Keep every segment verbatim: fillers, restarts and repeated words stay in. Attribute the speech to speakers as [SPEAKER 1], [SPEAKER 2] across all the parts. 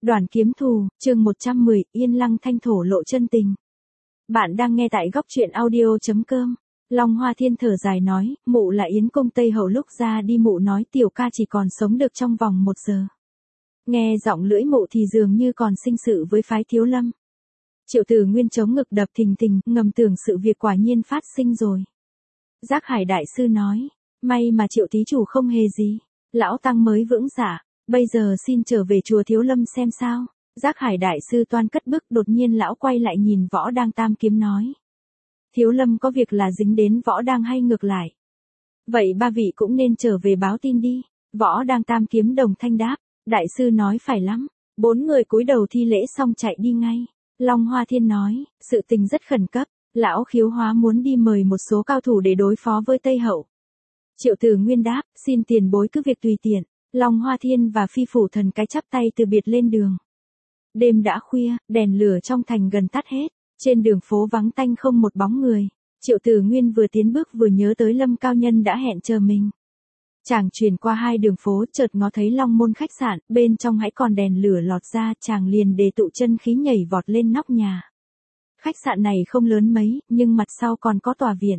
[SPEAKER 1] Đoàn kiếm thù, chương một trăm mười, Yên Lăng Thanh thổ lộ chân tình. Bạn đang nghe tại góc truyện audio.com. Long Hoa Thiên thở dài nói, mụ là Yến Cung Tây Hậu, lúc ra đi mụ nói tiểu ca chỉ còn sống được trong vòng một giờ. Nghe giọng lưỡi mụ thì dường như còn sinh sự với phái Thiếu Lâm. Triệu Tử Nguyên chống ngực đập thình thình, ngầm tưởng sự việc quả nhiên phát sinh rồi. Giác Hải đại sư nói, may mà Triệu thí chủ không hề gì, lão tăng mới vững dạ. Bây giờ xin trở về chùa Thiếu Lâm xem sao. Giác Hải đại sư toan cất bước, đột nhiên lão quay lại nhìn Võ Đang Tam Kiếm nói. Thiếu Lâm có việc là dính đến Võ Đang hay ngược lại? Vậy ba vị cũng nên trở về báo tin đi. Võ Đang Tam Kiếm đồng thanh đáp. Đại sư nói phải lắm. Bốn người cúi đầu thi lễ xong chạy đi ngay. Long Hoa Thiên nói, sự tình rất khẩn cấp. Lão Khiếu Hóa muốn đi mời một số cao thủ để đối phó với Tây Hậu. Triệu Tử Nguyên đáp, xin tiền bối cứ việc tùy tiện. Long Hoa Thiên và Phi Phủ Thần cái chắp tay từ biệt lên đường. Đêm đã khuya, đèn lửa trong thành gần tắt hết, trên đường phố vắng tanh không một bóng người. Triệu Tử Nguyên vừa tiến bước vừa nhớ tới Lâm Cao Nhân đã hẹn chờ mình. Chàng chuyển qua hai đường phố, chợt ngó thấy Long Môn khách sạn, bên trong hãy còn đèn lửa lọt ra, chàng liền đề tụ chân khí nhảy vọt lên nóc nhà. Khách sạn này không lớn mấy, nhưng mặt sau còn có tòa viện.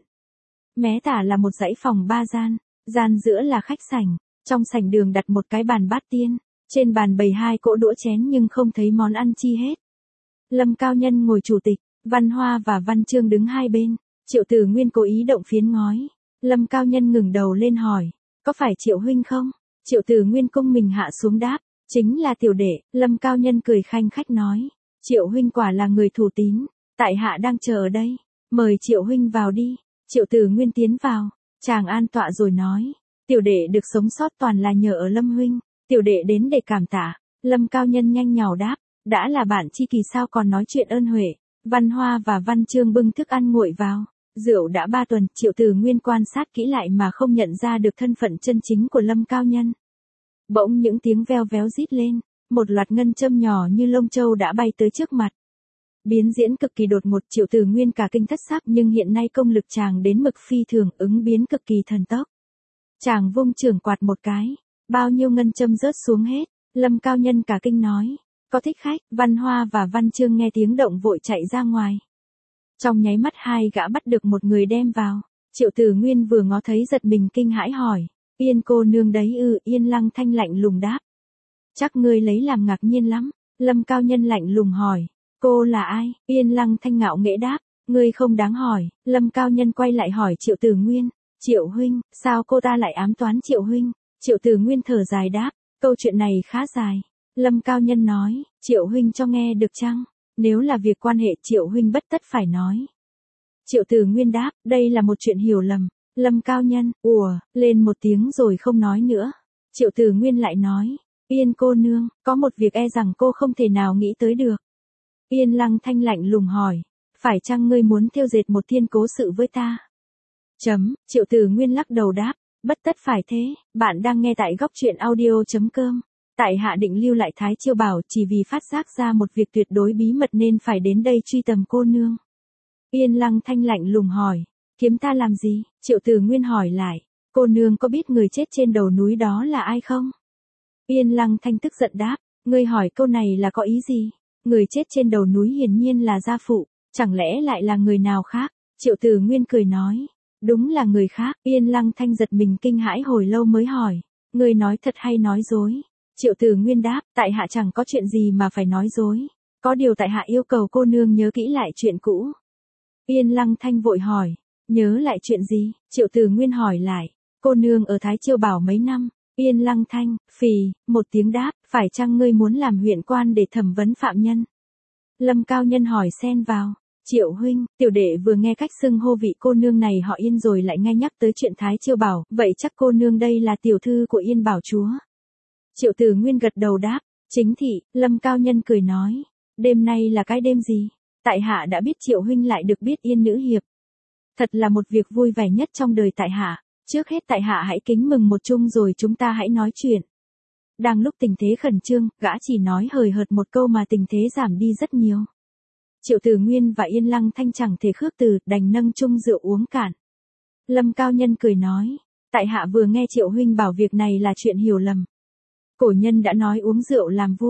[SPEAKER 1] Mé tả là một dãy phòng ba gian, gian giữa là khách sảnh. Trong sảnh đường đặt một cái bàn bát tiên, trên bàn bày hai cỗ đũa chén nhưng không thấy món ăn chi hết. Lâm Cao Nhân ngồi chủ tịch, Văn Hoa và Văn Chương đứng hai bên. Triệu Tử Nguyên cố ý động phiến ngói. Lâm Cao Nhân ngừng đầu lên hỏi, có phải Triệu huynh không? Triệu Tử Nguyên cung mình hạ xuống đáp, chính là tiểu đệ. Lâm Cao Nhân cười khanh khách nói, Triệu huynh quả là người thủ tín, tại hạ đang chờ ở đây, mời Triệu huynh vào đi. Triệu Tử Nguyên tiến vào, chàng an tọa rồi nói. Tiểu đệ được sống sót toàn là nhờ ở Lâm huynh, tiểu đệ đến để cảm tạ. Lâm Cao Nhân nhanh nhảu đáp, đã là bạn tri kỷ sao còn nói chuyện ơn huệ. Văn Hoa và Văn Chương bưng thức ăn nguội vào, rượu đã ba tuần. Triệu Tử Nguyên quan sát kỹ lại mà không nhận ra được thân phận chân chính của Lâm Cao Nhân. Bỗng những tiếng veo véo rít lên, một loạt ngân châm nhỏ như lông châu đã bay tới trước mặt. Biến diễn cực kỳ đột ngột, Triệu Tử Nguyên cả kinh thất sắc, nhưng hiện nay công lực chàng đến mực phi thường, ứng biến cực kỳ thần tốc. Chàng vung trường quạt một cái, bao nhiêu ngân châm rớt xuống hết. Lâm Cao Nhân cả kinh nói, có thích khách. Văn Hoa và Văn Chương nghe tiếng động vội chạy ra ngoài. Trong nháy mắt hai gã bắt được một người đem vào. Triệu Tử Nguyên vừa ngó thấy giật mình kinh hãi hỏi, Yên cô nương đấy ư? Yên Lăng Thanh lạnh lùng đáp, chắc ngươi lấy làm ngạc nhiên lắm. Lâm Cao Nhân lạnh lùng hỏi, cô là ai? Yên Lăng Thanh ngạo nghễ đáp, ngươi không đáng hỏi. Lâm Cao Nhân quay lại hỏi Triệu Tử Nguyên, Triệu huynh, sao cô ta lại ám toán Triệu huynh? Triệu Tử Nguyên thở dài đáp, câu chuyện này khá dài. Lâm Cao Nhân nói, Triệu huynh cho nghe được chăng? Nếu là việc quan hệ Triệu huynh bất tất phải nói. Triệu Tử Nguyên đáp, đây là một chuyện hiểu lầm. Lâm Cao Nhân, ùa, lên một tiếng rồi không nói nữa. Triệu Tử Nguyên lại nói, Yên cô nương, có một việc e rằng cô không thể nào nghĩ tới được. Yên Lăng Thanh lạnh lùng hỏi, phải chăng ngươi muốn thêu dệt một thiên cố sự với ta? Chấm, Triệu Tử Nguyên lắc đầu đáp, bất tất phải thế. Bạn đang nghe tại góc truyện audio.com. Tại hạ định lưu lại Thái Chiêu Bảo chỉ vì phát giác ra một việc tuyệt đối bí mật nên phải đến đây truy tầm cô nương. Yên Lăng Thanh lạnh lùng hỏi, kiếm ta làm gì? Triệu Tử Nguyên hỏi lại, cô nương có biết người chết trên đầu núi đó là ai không? Yên Lăng Thanh tức giận đáp, ngươi hỏi câu này là có ý gì? Người chết trên đầu núi hiển nhiên là gia phụ, chẳng lẽ lại là người nào khác? Triệu Tử Nguyên cười nói, đúng là người khác. Yên Lăng Thanh giật mình kinh hãi hồi lâu mới hỏi, ngươi nói thật hay nói dối? Triệu Tử Nguyên đáp, tại hạ chẳng có chuyện gì mà phải nói dối. Có điều tại hạ yêu cầu cô nương nhớ kỹ lại chuyện cũ. Yên Lăng Thanh vội hỏi, nhớ lại chuyện gì? Triệu Tử Nguyên hỏi lại, cô nương ở Thái Chiêu Bảo mấy năm? Yên Lăng Thanh, phì, một tiếng đáp, phải chăng ngươi muốn làm huyện quan để thẩm vấn phạm nhân? Lâm Cao Nhân hỏi xen vào, Triệu huynh, tiểu đệ vừa nghe cách xưng hô vị cô nương này họ Yên rồi lại nghe nhắc tới chuyện Thái Chiêu Bảo, vậy chắc cô nương đây là tiểu thư của Yên Bảo chúa. Triệu Tử Nguyên gật đầu đáp, chính thị. Lâm Cao Nhân cười nói, đêm nay là cái đêm gì? Tại hạ đã biết Triệu huynh lại được biết Yên nữ hiệp. Thật là một việc vui vẻ nhất trong đời tại hạ. Trước hết tại hạ hãy kính mừng một chung rồi chúng ta hãy nói chuyện. Đang lúc tình thế khẩn trương, gã chỉ nói hời hợt một câu mà tình thế giảm đi rất nhiều. Triệu Tử Nguyên và Yên Lăng Thanh chẳng thể khước từ, đành nâng chung rượu uống cạn. Lâm Cao Nhân cười nói, tại hạ vừa nghe Triệu huynh bảo việc này là chuyện hiểu lầm. Cổ nhân đã nói uống rượu làm vui,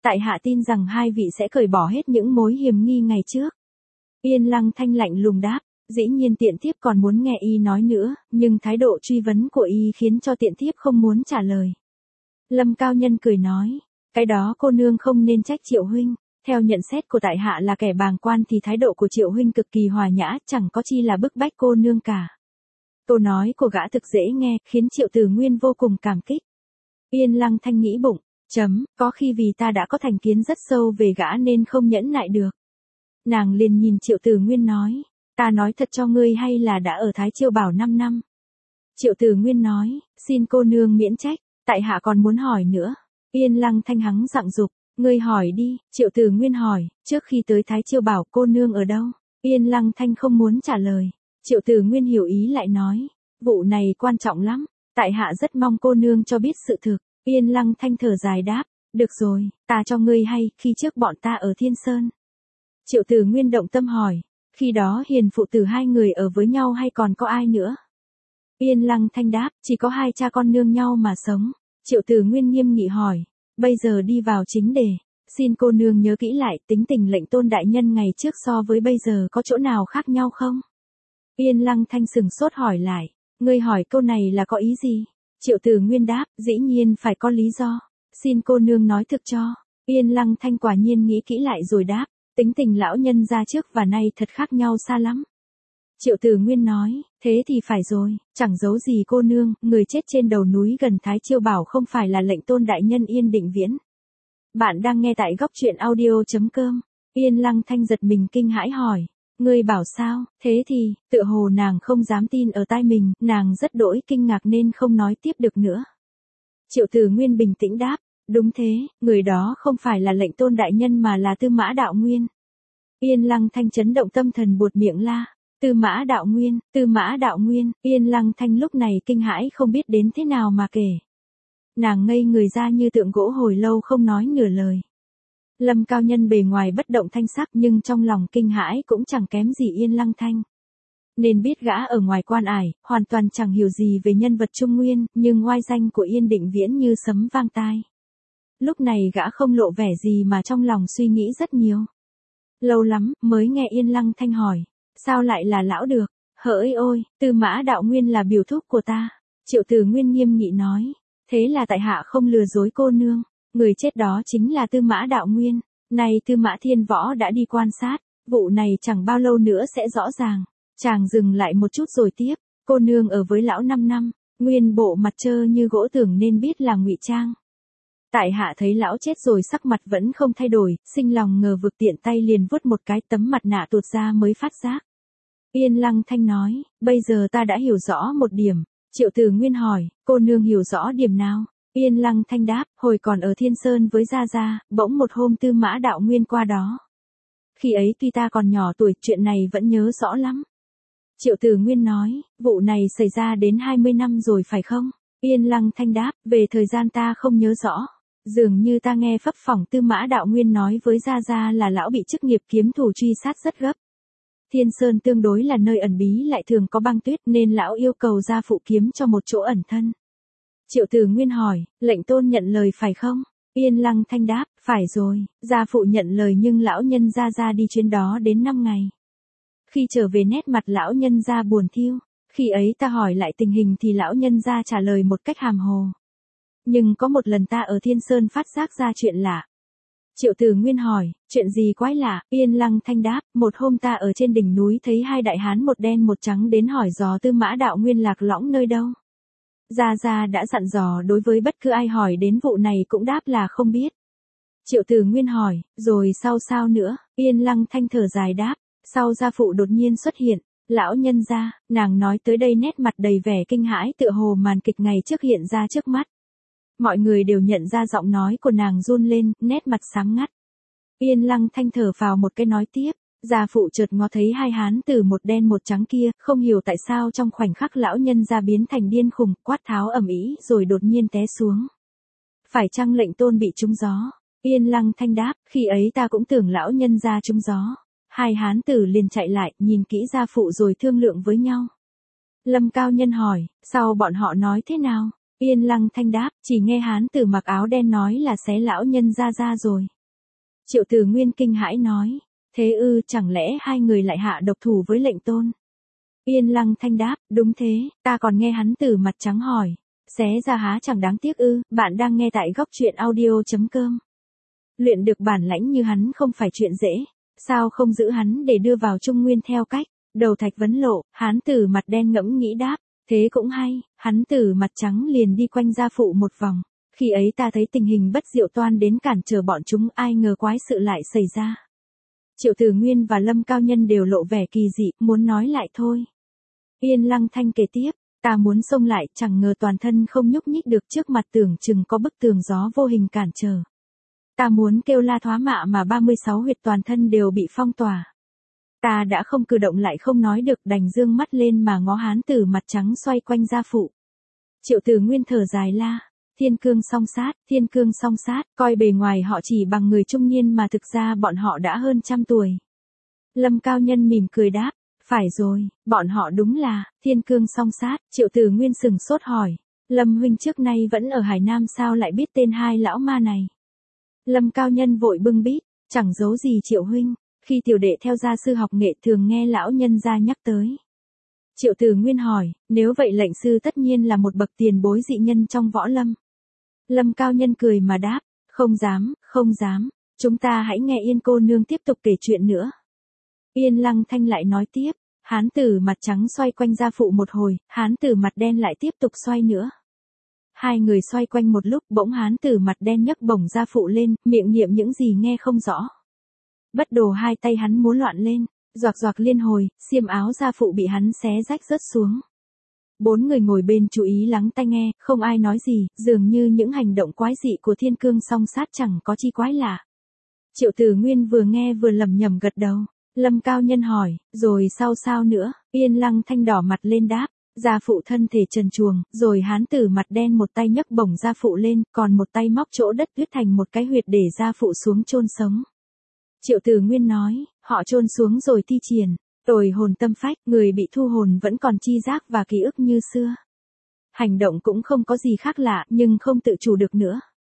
[SPEAKER 1] Tại hạ tin rằng hai vị sẽ cởi bỏ hết những mối hiềm nghi ngày trước. Yên Lăng Thanh lạnh lùng đáp, dĩ nhiên tiện thiếp còn muốn nghe y nói nữa, nhưng thái độ truy vấn của y khiến cho tiện thiếp không muốn trả lời. Lâm Cao Nhân cười nói, cái đó cô nương không nên trách Triệu huynh, theo nhận xét của tại hạ là kẻ bàng quan thì thái độ của Triệu huynh cực kỳ hòa nhã, chẳng có chi là bức bách cô nương cả. Câu nói của gã thực dễ nghe, khiến Triệu Tử Nguyên vô cùng cảm kích. Yên Lăng Thanh nghĩ bụng, chấm, có khi vì ta đã có thành kiến rất sâu về gã nên không nhẫn nại được. Nàng liền nhìn Triệu Tử Nguyên nói, ta nói thật cho ngươi hay là đã ở Thái Chiêu Bảo năm năm. Triệu Tử Nguyên nói, xin cô nương miễn trách, tại hạ còn muốn hỏi nữa. Yên Lăng Thanh hắng giọng dục, ngươi hỏi đi. Triệu Tử Nguyên hỏi, trước khi tới Thái Chiêu Bảo cô nương ở đâu? Yên Lăng Thanh không muốn trả lời. Triệu Tử Nguyên hiểu ý lại nói, vụ này quan trọng lắm, tại hạ rất mong cô nương cho biết sự thực. Yên Lăng Thanh thở dài đáp, được rồi, ta cho ngươi hay, khi trước bọn ta ở Thiên Sơn. Triệu Tử Nguyên động tâm hỏi, khi đó hiền phụ tử hai người ở với nhau hay còn có ai nữa? Yên Lăng Thanh đáp, chỉ có hai cha con nương nhau mà sống. Triệu Tử Nguyên nghiêm nghị hỏi, bây giờ đi vào chính đề, xin cô nương nhớ kỹ lại tính tình lệnh tôn đại nhân ngày trước so với bây giờ có chỗ nào khác nhau không? Yên Lăng Thanh sừng sốt hỏi lại, ngươi hỏi câu này là có ý gì? Triệu Tử Nguyên đáp, dĩ nhiên phải có lý do, xin cô nương nói thực cho. Yên Lăng Thanh quả nhiên nghĩ kỹ lại rồi đáp, tính tình lão nhân ra trước và nay thật khác nhau xa lắm. Triệu Tử Nguyên nói, thế thì phải rồi, chẳng giấu gì cô nương, người chết trên đầu núi gần Thái Chiêu Bảo không phải là lệnh tôn đại nhân Yên Định Viễn. Bạn đang nghe tại góc truyện audio.com. Yên Lăng Thanh giật mình kinh hãi hỏi, ngươi bảo sao? Thế thì, tựa hồ nàng không dám tin ở tai mình, nàng rất đỗi kinh ngạc nên không nói tiếp được nữa. Triệu Tử Nguyên bình tĩnh đáp, đúng thế, người đó không phải là lệnh tôn đại nhân mà là Tư Mã Đạo Nguyên. Yên Lăng Thanh chấn động tâm thần buột miệng la, Tư Mã Đạo Nguyên, Tư Mã Đạo Nguyên, Yên Lăng Thanh lúc này kinh hãi không biết đến thế nào mà kể. Nàng ngây người ra như tượng gỗ hồi lâu không nói nửa lời. Lâm Cao Nhân bề ngoài bất động thanh sắc nhưng trong lòng kinh hãi cũng chẳng kém gì Yên Lăng Thanh. Nên biết gã ở ngoài quan ải, hoàn toàn chẳng hiểu gì về nhân vật Trung Nguyên, nhưng oai danh của Yên Định Viễn như sấm vang tai. Lúc này gã không lộ vẻ gì mà trong lòng suy nghĩ rất nhiều. Lâu lắm, mới nghe Yên Lăng Thanh hỏi, sao lại là lão được? Hỡi ôi, Tư Mã Đạo Nguyên là biểu thúc của ta. Triệu Tử Nguyên nghiêm nghị nói, thế là tại hạ không lừa dối cô nương, người chết đó chính là Tư Mã Đạo Nguyên. Này Tư Mã Thiên Võ đã đi quan sát, vụ này chẳng bao lâu nữa sẽ rõ ràng. Chàng dừng lại một chút rồi tiếp, cô nương ở với lão năm năm, nguyên bộ mặt trơ như gỗ tưởng nên biết là ngụy trang. Tại hạ thấy lão chết rồi sắc mặt vẫn không thay đổi, sinh lòng ngờ vực tiện tay liền vuốt một cái tấm mặt nạ tuột ra mới phát giác. Yên Lăng Thanh nói, bây giờ ta đã hiểu rõ một điểm. Triệu Tử Nguyên hỏi, cô nương hiểu rõ điểm nào? Yên Lăng Thanh đáp, hồi còn ở Thiên Sơn với Gia Gia, bỗng một hôm Tư Mã Đạo Nguyên qua đó. Khi ấy tuy ta còn nhỏ tuổi, chuyện này vẫn nhớ rõ lắm. Triệu Tử Nguyên nói, vụ này xảy ra đến hai mươi năm rồi phải không? Yên Lăng Thanh đáp, về thời gian ta không nhớ rõ. Dường như ta nghe phấp phỏng Tư Mã Đạo Nguyên nói với Gia Gia là lão bị chức nghiệp kiếm thủ truy sát rất gấp. Thiên Sơn tương đối là nơi ẩn bí lại thường có băng tuyết nên lão yêu cầu gia phụ kiếm cho một chỗ ẩn thân. Triệu Tử Nguyên hỏi, lệnh tôn nhận lời phải không? Yên Lăng Thanh đáp, phải rồi, gia phụ nhận lời nhưng lão nhân Gia Gia đi chuyến đó đến năm ngày. Khi trở về nét mặt lão nhân Gia buồn thiêu, khi ấy ta hỏi lại tình hình thì lão nhân Gia trả lời một cách hàm hồ. Nhưng có một lần ta ở Thiên Sơn phát giác ra chuyện lạ. Triệu Tử Nguyên hỏi, chuyện gì quái lạ? Yên Lăng Thanh đáp, một hôm ta ở trên đỉnh núi thấy hai đại hán một đen một trắng đến hỏi dò Tư Mã Đạo Nguyên lạc lõng nơi đâu. Gia Gia đã dặn dò đối với bất cứ ai hỏi đến vụ này cũng đáp là không biết. Triệu Tử Nguyên hỏi, rồi sau sao nữa? Yên Lăng Thanh thở dài đáp, sau gia phụ đột nhiên xuất hiện. Lão nhân gia, nàng nói tới đây nét mặt đầy vẻ kinh hãi tựa hồ màn kịch ngày trước hiện ra trước mắt. Mọi người đều nhận ra giọng nói của nàng run lên, nét mặt xám ngắt. Yên Lăng Thanh thở vào một cái nói tiếp, gia phụ chợt ngó thấy hai hán tử một đen một trắng kia, không hiểu tại sao trong khoảnh khắc lão nhân gia biến thành điên khùng, quát tháo ầm ĩ rồi đột nhiên té xuống. Phải chăng lệnh tôn bị trúng gió? Yên Lăng Thanh đáp, khi ấy ta cũng tưởng lão nhân gia trúng gió. Hai hán tử liền chạy lại, nhìn kỹ gia phụ rồi thương lượng với nhau. Lâm Cao Nhân hỏi, sau bọn họ nói thế nào? Yên Lăng Thanh đáp, chỉ nghe hán tử mặc áo đen nói là xé lão nhân ra ra rồi. Triệu Tử Nguyên kinh hãi nói, thế ư, chẳng lẽ hai người lại hạ độc thủ với lệnh tôn? Yên Lăng Thanh đáp, đúng thế, ta còn nghe hắn tử mặt trắng hỏi, xé ra há chẳng đáng tiếc ư? Bạn đang nghe tại góc truyện audio.com. Luyện được bản lãnh như hắn không phải chuyện dễ, sao không giữ hắn để đưa vào Trung Nguyên theo cách? Đầu Thạch Vấn Lộ, hán tử mặt đen ngẫm nghĩ đáp, thế cũng hay, hắn tử mặt trắng liền đi quanh gia phụ một vòng. Khi ấy ta thấy tình hình bất diệu toan đến cản trở bọn chúng, ai ngờ quái sự lại xảy ra. Triệu Tử Nguyên và Lâm Cao Nhân đều lộ vẻ kỳ dị, muốn nói lại thôi. Yên Lăng Thanh kể tiếp, ta muốn xông lại, chẳng ngờ toàn thân không nhúc nhích được, trước mặt tưởng chừng có bức tường gió vô hình cản trở. Ta muốn kêu la thoá mạ mà ba mươi sáu huyệt toàn thân đều bị phong tỏa. Ta đã không cử động lại không nói được, đành dương mắt lên mà ngó hán tử mặt trắng xoay quanh gia phụ. Triệu Tử Nguyên thở dài la, thiên cương song sát, thiên cương song sát, coi bề ngoài họ chỉ bằng người trung niên mà thực ra bọn họ đã hơn trăm tuổi. Lâm Cao Nhân mỉm cười đáp, phải rồi, bọn họ đúng là thiên cương song sát. Triệu Tử Nguyên sừng sốt hỏi, Lâm huynh trước nay vẫn ở Hải Nam sao lại biết tên hai lão ma này? Lâm Cao Nhân vội bưng bít, chẳng giấu gì Triệu huynh, khi tiểu đệ theo gia sư học nghệ thường nghe lão nhân gia nhắc tới. Triệu Tử Nguyên hỏi, nếu vậy lệnh sư tất nhiên là một bậc tiền bối dị nhân trong võ lâm. Lâm Cao Nhân cười mà đáp, không dám, không dám, chúng ta hãy nghe Yên cô nương tiếp tục kể chuyện nữa. Yên Lăng Thanh lại nói tiếp, hán tử mặt trắng xoay quanh gia phụ một hồi, hán tử mặt đen lại tiếp tục xoay nữa. Hai người xoay quanh một lúc, bỗng hán tử mặt đen nhấc bổng gia phụ lên, miệng niệm những gì nghe không rõ. Bất đồ hai tay hắn múa loạn lên, doạc doạc liên hồi, xiêm áo gia phụ bị hắn xé rách rớt xuống. Bốn người ngồi bên chú ý lắng tai nghe, không ai nói gì, dường như những hành động quái dị của thiên cương song sát chẳng có chi quái lạ. Triệu Tử Nguyên vừa nghe vừa lẩm nhẩm gật đầu. Lâm Cao Nhân hỏi, rồi sao sao nữa? Yên Lăng Thanh đỏ mặt lên đáp, gia phụ thân thể trần truồng, rồi hán tử mặt đen một tay nhấc bổng gia phụ lên, còn một tay móc chỗ đất tuyết thành một cái huyệt để gia phụ xuống chôn sống. Triệu Tử Nguyên nói, họ chôn xuống rồi thi triển, tồi hồn tâm phách, người bị thu hồn vẫn còn chi giác và ký ức như xưa. Hành động cũng không có gì khác lạ, nhưng không tự chủ được nữa.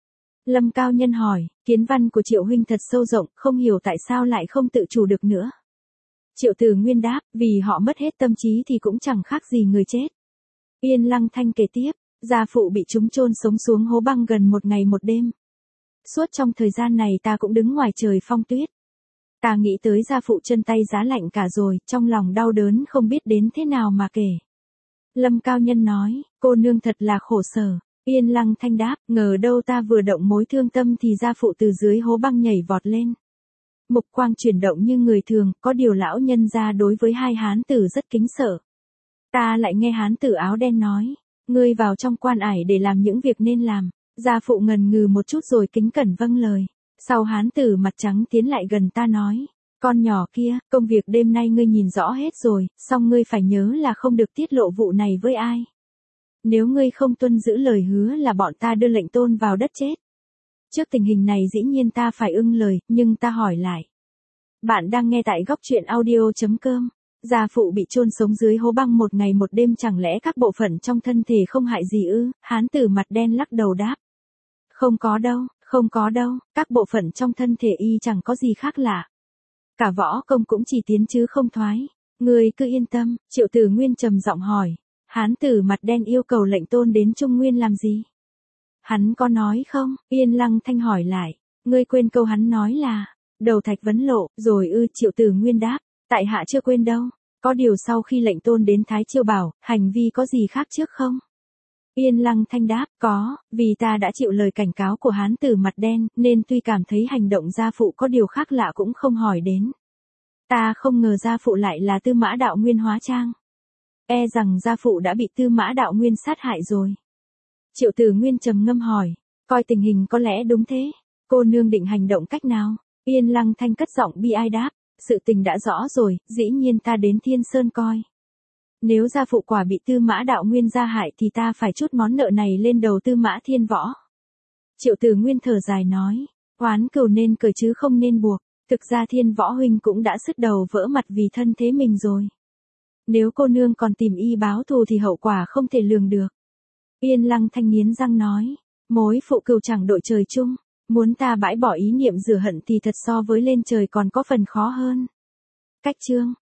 [SPEAKER 1] Lâm Cao Nhân hỏi, kiến văn của Triệu huynh thật sâu rộng, không hiểu tại sao lại không tự chủ được nữa. Triệu Tử Nguyên đáp, vì họ mất hết tâm trí thì cũng chẳng khác gì người chết. Yên Lăng Thanh kể tiếp, gia phụ bị chúng chôn sống xuống hố băng gần một ngày một đêm. Suốt trong thời gian này ta cũng đứng ngoài trời phong tuyết. Ta nghĩ tới gia phụ chân tay giá lạnh cả rồi, trong lòng đau đớn không biết đến thế nào mà kể. Lâm Cao Nhân nói, cô nương thật là khổ sở. Yên Lăng Thanh đáp, ngờ đâu ta vừa động mối thương tâm thì gia phụ từ dưới hố băng nhảy vọt lên. Mục quang chuyển động như người thường, có điều lão nhân gia đối với hai hán tử rất kính sợ. Ta lại nghe hán tử áo đen nói, ngươi vào trong quan ải để làm những việc nên làm. Gia phụ ngần ngừ một chút rồi kính cẩn vâng lời. Sau hán tử mặt trắng tiến lại gần ta nói, con nhỏ kia, công việc đêm nay ngươi nhìn rõ hết rồi, song ngươi phải nhớ là không được tiết lộ vụ này với ai. Nếu ngươi không tuân giữ lời hứa là bọn ta đưa lệnh tôn vào đất chết. Trước tình hình này dĩ nhiên ta phải ưng lời, nhưng ta hỏi lại. Bạn đang nghe tại góc truyện audio.com. Gia phụ bị chôn sống dưới hố băng một ngày một đêm, chẳng lẽ các bộ phận trong thân thể không hại gì ư? Hán tử mặt đen lắc đầu đáp. Không có đâu, không có đâu, các bộ phận trong thân thể y chẳng có gì khác lạ. Cả võ công cũng chỉ tiến chứ không thoái. Ngươi cứ yên tâm. Triệu Tử Nguyên trầm giọng hỏi. Hán tử mặt đen yêu cầu lệnh tôn đến Trung Nguyên làm gì? Hắn có nói không? Yên Lăng Thanh hỏi lại. Ngươi quên câu hắn nói là, đầu Thạch Vấn Lộ, rồi ư? Triệu Tử Nguyên đáp, tại hạ chưa quên đâu. Có điều sau khi lệnh tôn đến Thái Chiêu Bảo, hành vi có gì khác trước không? Yên Lăng Thanh đáp, có, vì ta đã chịu lời cảnh cáo của hán tử mặt đen, nên tuy cảm thấy hành động gia phụ có điều khác lạ cũng không hỏi đến. Ta không ngờ gia phụ lại là Tư Mã Đạo Nguyên hóa trang. E rằng gia phụ đã bị Tư Mã Đạo Nguyên sát hại rồi. Triệu Tử Nguyên trầm ngâm hỏi, coi tình hình có lẽ đúng thế, cô nương định hành động cách nào? Yên Lăng Thanh cất giọng bi ai đáp, sự tình đã rõ rồi, dĩ nhiên ta đến Thiên Sơn coi. Nếu gia phụ quả bị Tư Mã Đạo Nguyên gia hại thì ta phải trút món nợ này lên đầu Tư Mã Thiên Võ. Triệu Tử Nguyên thở dài nói, oán cừu nên cởi chứ không nên buộc, thực ra Thiên Võ huynh cũng đã sứt đầu vỡ mặt vì thân thế mình rồi. Nếu cô nương còn tìm y báo thù thì hậu quả không thể lường được. Yên Lăng Thanh nghiến răng nói, mối phụ cừu chẳng đội trời chung, muốn ta bãi bỏ ý niệm rửa hận thì thật so với lên trời còn có phần khó hơn. Cách chương